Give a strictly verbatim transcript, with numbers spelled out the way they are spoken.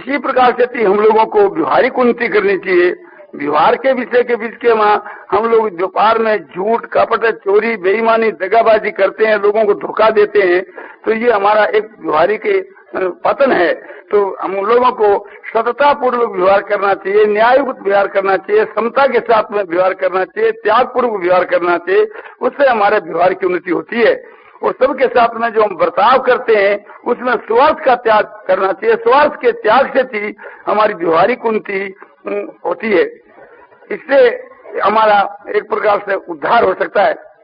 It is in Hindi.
इसी प्रकार से थी हम लोगों को व्यवहारिक उन्नति करनी चाहिए। व्यवहार के विषय के बीच के वहाँ हम लोग व्यापार में झूठ, कपट, चोरी, बेईमानी, दगाबाजी करते हैं, लोगों को धोखा देते हैं, तो ये हमारा एक व्यवहारिक पतन है। तो हम लोगों को सतता पूर्वक व्यवहार करना चाहिए, न्याययुक्त व्यवहार करना चाहिए, समता के साथ में व्यवहार करना चाहिए, त्याग पूर्वक व्यवहार करना चाहिए। उससे हमारे व्यवहार की उन्नति होती है। और सबके साथ में जो हम बर्ताव करते हैं उसमें स्वार्थ का त्याग करना चाहिए। स्वार्थ के त्याग से ही हमारी व्यवहारिक उन्नति होती है। इससे हमारा एक प्रकार से उद्धार हो सकता है।